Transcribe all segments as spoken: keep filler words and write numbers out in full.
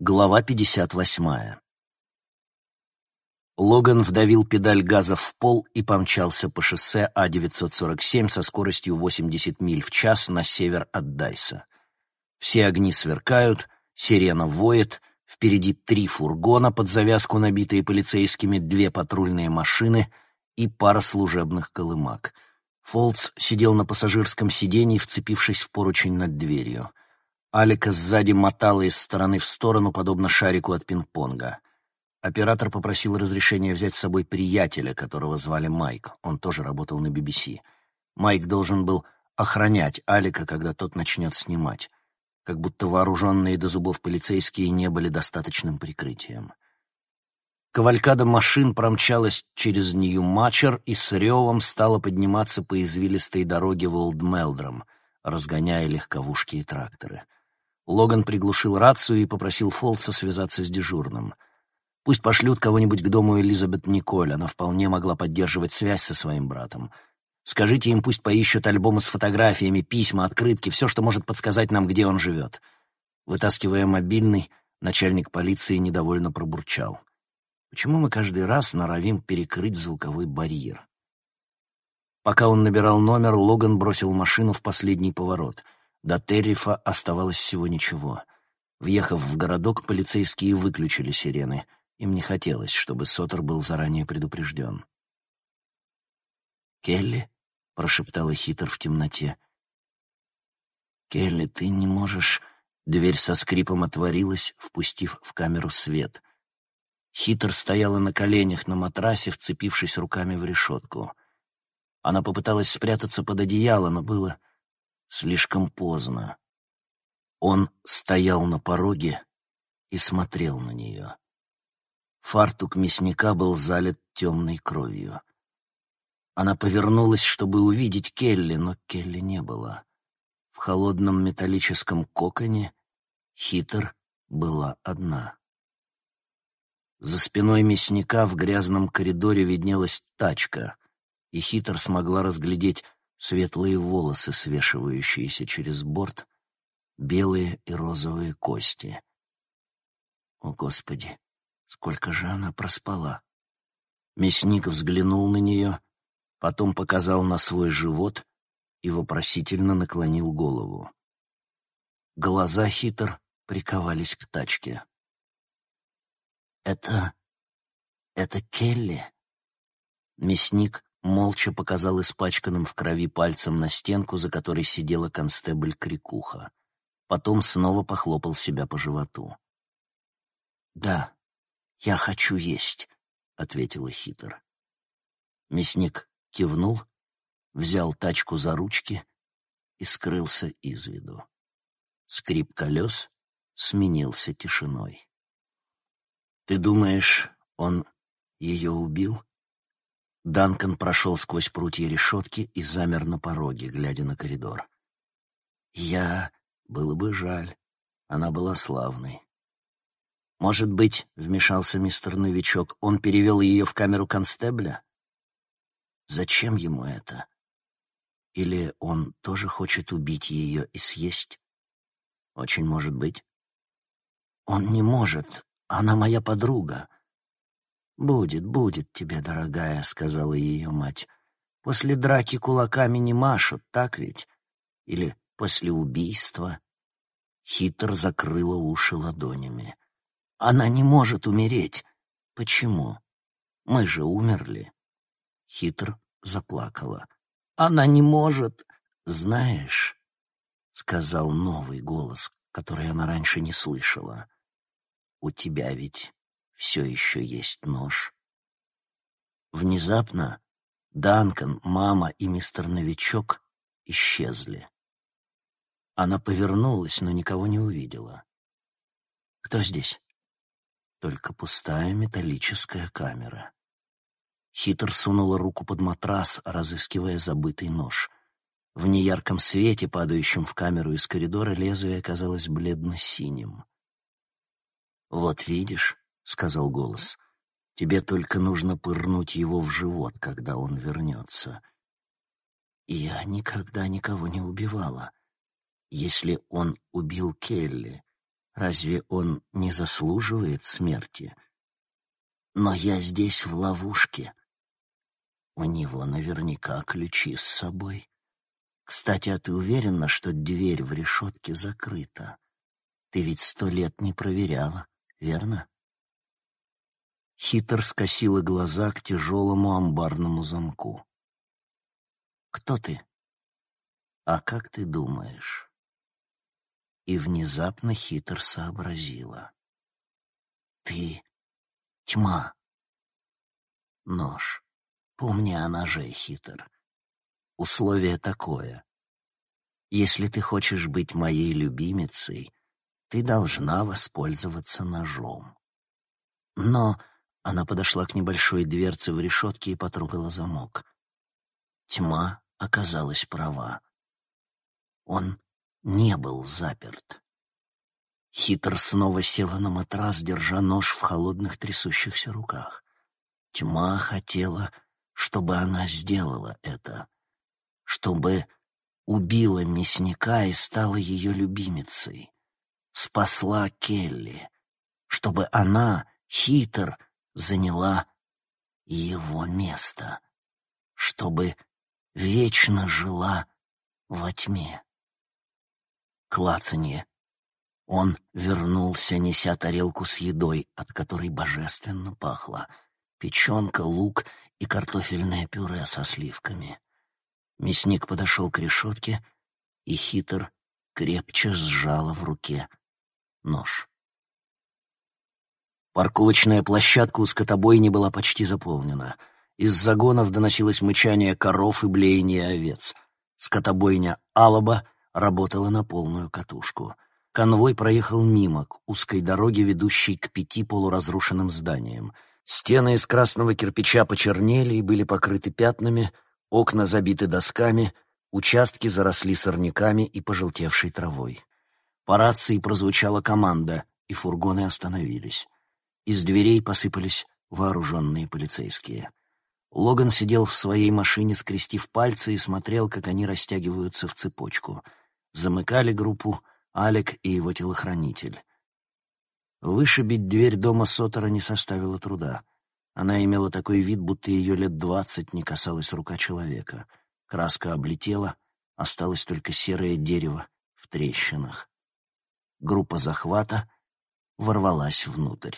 Глава пятьдесят восьмая. Логан вдавил педаль газа в пол и помчался по шоссе А девятьсот сорок семь со скоростью восемьдесят миль в час на север от Дайса. Все огни сверкают, сирена воет, впереди три фургона под завязку, набитые полицейскими, две патрульные машины и пара служебных колымаг. Фолтс сидел на пассажирском сиденье, вцепившись в поручень над дверью. Алика сзади мотала из стороны в сторону, подобно шарику от пинг-понга. Оператор попросил разрешения взять с собой приятеля, которого звали Майк. Он тоже работал на би би си. Майк должен был охранять Алика, когда тот начнет снимать. Как будто вооруженные до зубов полицейские не были достаточным прикрытием. Кавалькада машин промчалась через Нью-Мачер и с ревом стала подниматься по извилистой дороге в Олд-Мелдром, разгоняя легковушки и тракторы. Логан приглушил рацию и попросил Фолтса связаться с дежурным. Пусть пошлют кого-нибудь к дому Элизабет Николь, она вполне могла поддерживать связь со своим братом. Скажите им, пусть поищут альбомы с фотографиями, письма, открытки, все, что может подсказать нам, где он живет. Вытаскивая мобильный, начальник полиции недовольно пробурчал. Почему мы каждый раз норовим перекрыть звуковой барьер? Пока он набирал номер, Логан бросил машину в последний поворот. До Террифа оставалось всего ничего. Въехав в городок, полицейские выключили сирены. Им не хотелось, чтобы Соттер был заранее предупрежден. «Келли?» — прошептала Хитер в темноте. «Келли, ты не можешь...» Дверь со скрипом отворилась, впустив в камеру свет. Хитер стояла на коленях на матрасе, вцепившись руками в решетку. Она попыталась спрятаться под одеяло, но было слишком поздно. Он стоял на пороге и смотрел на нее. Фартук мясника был залит темной кровью. Она повернулась, чтобы увидеть Келли, но Келли не было. В холодном металлическом коконе Хитер была одна. За спиной мясника в грязном коридоре виднелась тачка, и Хитер смогла разглядеть светлые волосы, свешивающиеся через борт, белые и розовые кости. О, Господи, сколько же она проспала! Мясник взглянул на нее, потом показал на свой живот и вопросительно наклонил голову. Глаза Хитер приковались к тачке. «Это... это Келли?» Мясник молча показал испачканным в крови пальцем на стенку, за которой сидела констебль Крикуха. Потом снова похлопал себя по животу. «Да, я хочу есть», — ответила Хитер. Мясник кивнул, взял тачку за ручки и скрылся из виду. Скрип колес сменился тишиной. «Ты думаешь, он ее убил?» Данкан прошел сквозь прутья решетки и замер на пороге, глядя на коридор. «Я... было бы жаль. Она была славной». «Может быть, — вмешался мистер Новичок, — он перевел ее в камеру констебля? Зачем ему это? Или он тоже хочет убить ее и съесть? Очень может быть». «Он не может. Она моя подруга». «Будет, будет тебе, дорогая», — сказала ее мать. «После драки кулаками не машут, так ведь? Или после убийства?» Хитер закрыла уши ладонями. «Она не может умереть». «Почему? Мы же умерли». Хитер заплакала. «Она не может». «Знаешь», — сказал новый голос, который она раньше не слышала, — «у тебя ведь все еще есть нож». Внезапно Данкан, мама и мистер Новичок исчезли. Она повернулась, но никого не увидела. «Кто здесь?» Только пустая металлическая камера. Хитер сунула руку под матрас, разыскивая забытый нож. В неярком свете, падающем в камеру из коридора, лезвие казалось бледно-синим. «Вот видишь», — сказал голос, — «тебе только нужно пырнуть его в живот, когда он вернется». «Я никогда никого не убивала. Если он убил Келли, Разве он не заслуживает смерти? Но я здесь в ловушке. У него наверняка ключи с собой. Кстати, а ты уверена, что дверь в решетке закрыта? Ты ведь сто лет не проверяла, верно? Хитр скосила глаза к тяжелому амбарному замку. «Кто ты? А как ты думаешь?» И внезапно Хитр сообразила. «Ты — тьма». Нож. Помни о ноже, Хитр. Условие такое. Если ты хочешь быть моей любимицей, ты должна воспользоваться ножом. Но она подошла к небольшой дверце в решетке и потрогала замок. Тьма оказалась права. Он не был заперт. Хитр снова села на матрас, держа нож в холодных трясущихся руках. Тьма хотела, чтобы она сделала это, чтобы убила мясника и стала ее любимицей, спасла Келли, чтобы она, Хитр, заняла его место, чтобы вечно жила во тьме. Клацанье. Он вернулся, неся тарелку с едой, от которой божественно пахло. Печенка, лук и картофельное пюре со сливками. Мясник подошел к решетке, и Хитр крепче сжала в руке нож. Парковочная площадка у скотобойни была почти заполнена. Из загонов доносилось мычание коров и блеяние овец. Скотобойня Алаба работала на полную катушку. Конвой проехал мимо, к узкой дороге, ведущей к пяти полуразрушенным зданиям. Стены из красного кирпича почернели и были покрыты пятнами, окна забиты досками, участки заросли сорняками и пожелтевшей травой. По рации прозвучала команда, и фургоны остановились. Из дверей посыпались вооруженные полицейские. Логан сидел в своей машине, скрестив пальцы, и смотрел, как они растягиваются в цепочку. Замыкали группу Алек и его телохранитель. Вышибить дверь дома Соттера не составило труда. Она имела такой вид, будто ее лет двадцать не касалась рука человека. Краска облетела, осталось только серое дерево в трещинах. Группа захвата ворвалась внутрь.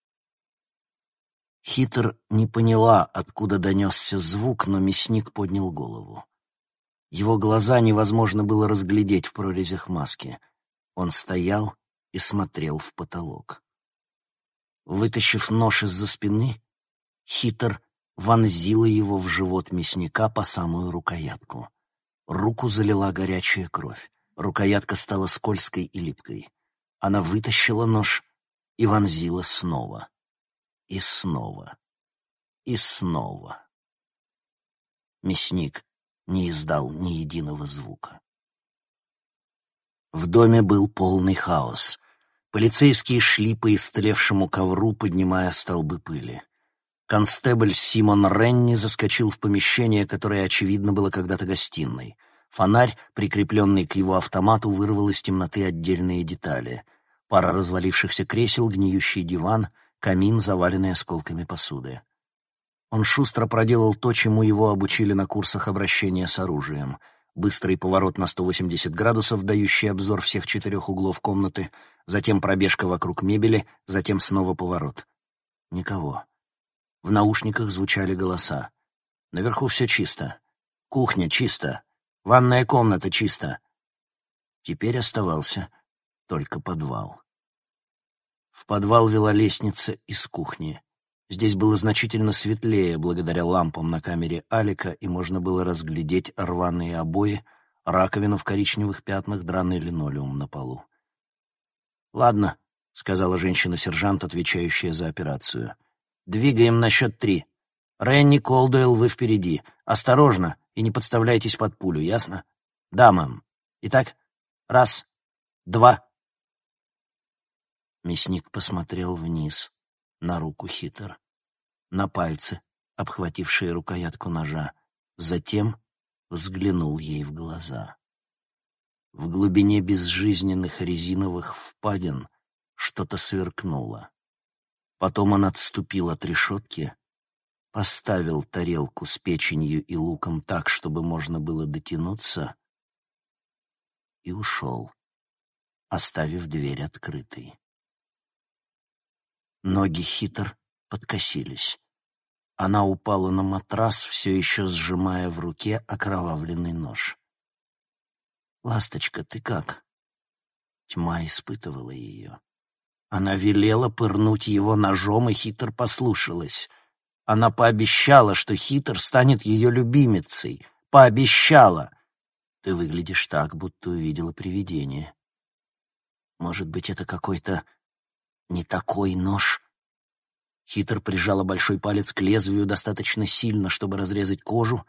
Хитр не поняла, откуда донесся звук, но мясник поднял голову. Его глаза невозможно было разглядеть в прорезях маски. Он стоял и смотрел в потолок. Вытащив нож из-за спины, Хитр вонзила его в живот мясника по самую рукоятку. Руку залила горячая кровь. Рукоятка стала скользкой и липкой. Она вытащила нож и вонзила снова. И снова. И снова. Мясник не издал ни единого звука. В доме был полный хаос. Полицейские шли по истлевшему ковру, поднимая столбы пыли. Констебль Симон Ренни заскочил в помещение, которое, очевидно, было когда-то гостиной. Фонарь, прикрепленный к его автомату, вырвал из темноты отдельные детали. Пара развалившихся кресел, гниющий диван, камин, заваленный осколками посуды. Он шустро проделал то, чему его обучили на курсах обращения с оружием. Быстрый поворот на сто восемьдесят градусов, дающий обзор всех четырех углов комнаты, затем пробежка вокруг мебели, затем снова поворот. Никого. В наушниках звучали голоса. Наверху все чисто. Кухня чисто. Ванная комната чисто. Теперь оставался только подвал. В подвал вела лестница из кухни. Здесь было значительно светлее, благодаря лампам на камере Алика, и можно было разглядеть рваные обои, раковину в коричневых пятнах, драный линолеум на полу. «Ладно», — сказала женщина-сержант, отвечающая за операцию. «Двигаем на счет три. Ренни, Колдуэлл, вы впереди. Осторожно и не подставляйтесь под пулю, ясно? Да, мэм. Итак, раз, два». Мясник посмотрел вниз, на руку Хитр, на пальцы, обхватившие рукоятку ножа, затем взглянул ей в глаза. В глубине безжизненных резиновых впадин что-то сверкнуло. Потом он отступил от решетки, поставил тарелку с печенью и луком так, чтобы можно было дотянуться, и ушел, оставив дверь открытой. Ноги Хитр подкосились. Она упала на матрас, все еще сжимая в руке окровавленный нож. «Ласточка, ты как?» Тьма испытывала ее. Она велела пырнуть его ножом, и Хитр послушалась. Она пообещала, что Хитр станет ее любимицей. Пообещала. Ты выглядишь так, будто увидела привидение. Может быть, это какой-то не такой нож? Хитр прижала большой палец к лезвию достаточно сильно, чтобы разрезать кожу,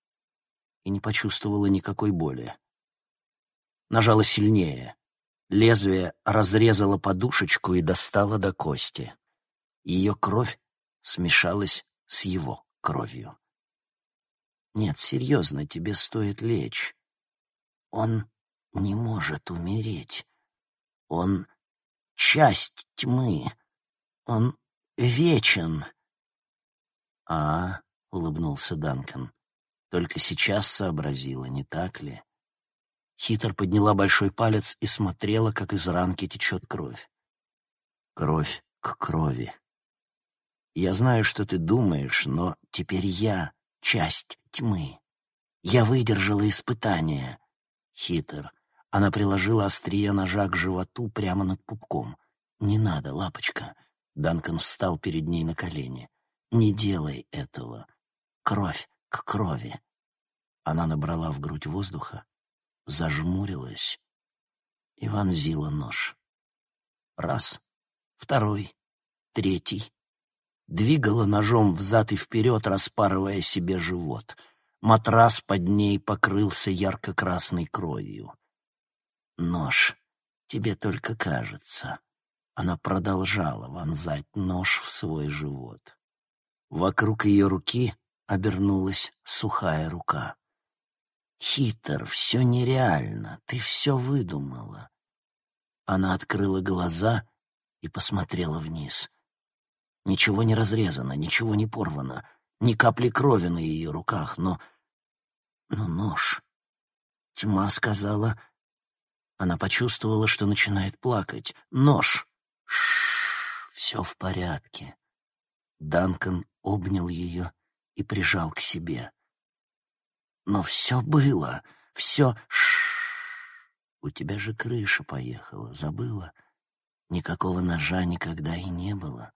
и не почувствовала никакой боли. Нажала сильнее. Лезвие разрезало подушечку и достало до кости. Ее кровь смешалась с его кровью. «Нет, серьезно, тебе стоит лечь. Он не может умереть. Он часть тьмы. Он вечен». «А, — улыбнулся Данкан, — только сейчас сообразила, не так ли?» Хитр подняла большой палец и смотрела, как из ранки течет кровь. Кровь к крови. Я знаю, что ты думаешь, но теперь я — часть тьмы. Я выдержала испытание. Хитр. Она приложила острие ножа к животу прямо над пупком. «Не надо, лапочка». Данкан встал перед ней на колени. «Не делай этого. Кровь к крови». Она набрала в грудь воздуха, зажмурилась и вонзила нож. Раз, второй, третий. Двигала ножом взад и вперед, распарывая себе живот. Матрас под ней покрылся ярко-красной кровью. «Нож, тебе только кажется». Она продолжала вонзать нож в свой живот. Вокруг ее руки обернулась сухая рука. «Хитр, все нереально, ты все выдумала». Она открыла глаза и посмотрела вниз. Ничего не разрезано, ничего не порвано, ни капли крови на ее руках, но... но нож. Тьма сказала... Она почувствовала, что начинает плакать. «Нож!» «Ш-ш-ш, все в порядке». Данкан обнял ее и прижал к себе. «Но все было, все... Ш-ш-ш, у тебя же крыша поехала, забыла? Никакого ножа никогда и не было».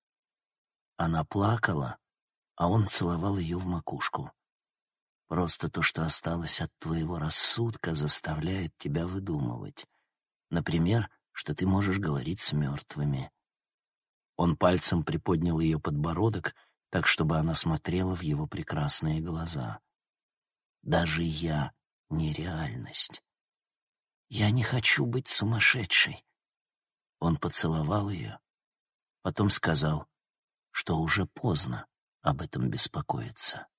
Она плакала, а он целовал ее в макушку. «Просто то, что осталось от твоего рассудка, заставляет тебя выдумывать. Например, что ты можешь говорить с мертвыми». Он пальцем приподнял ее подбородок, так, чтобы она смотрела в его прекрасные глаза. «Даже я — нереальность. Я не хочу быть сумасшедшей». Он поцеловал ее, потом сказал, что уже поздно об этом беспокоиться.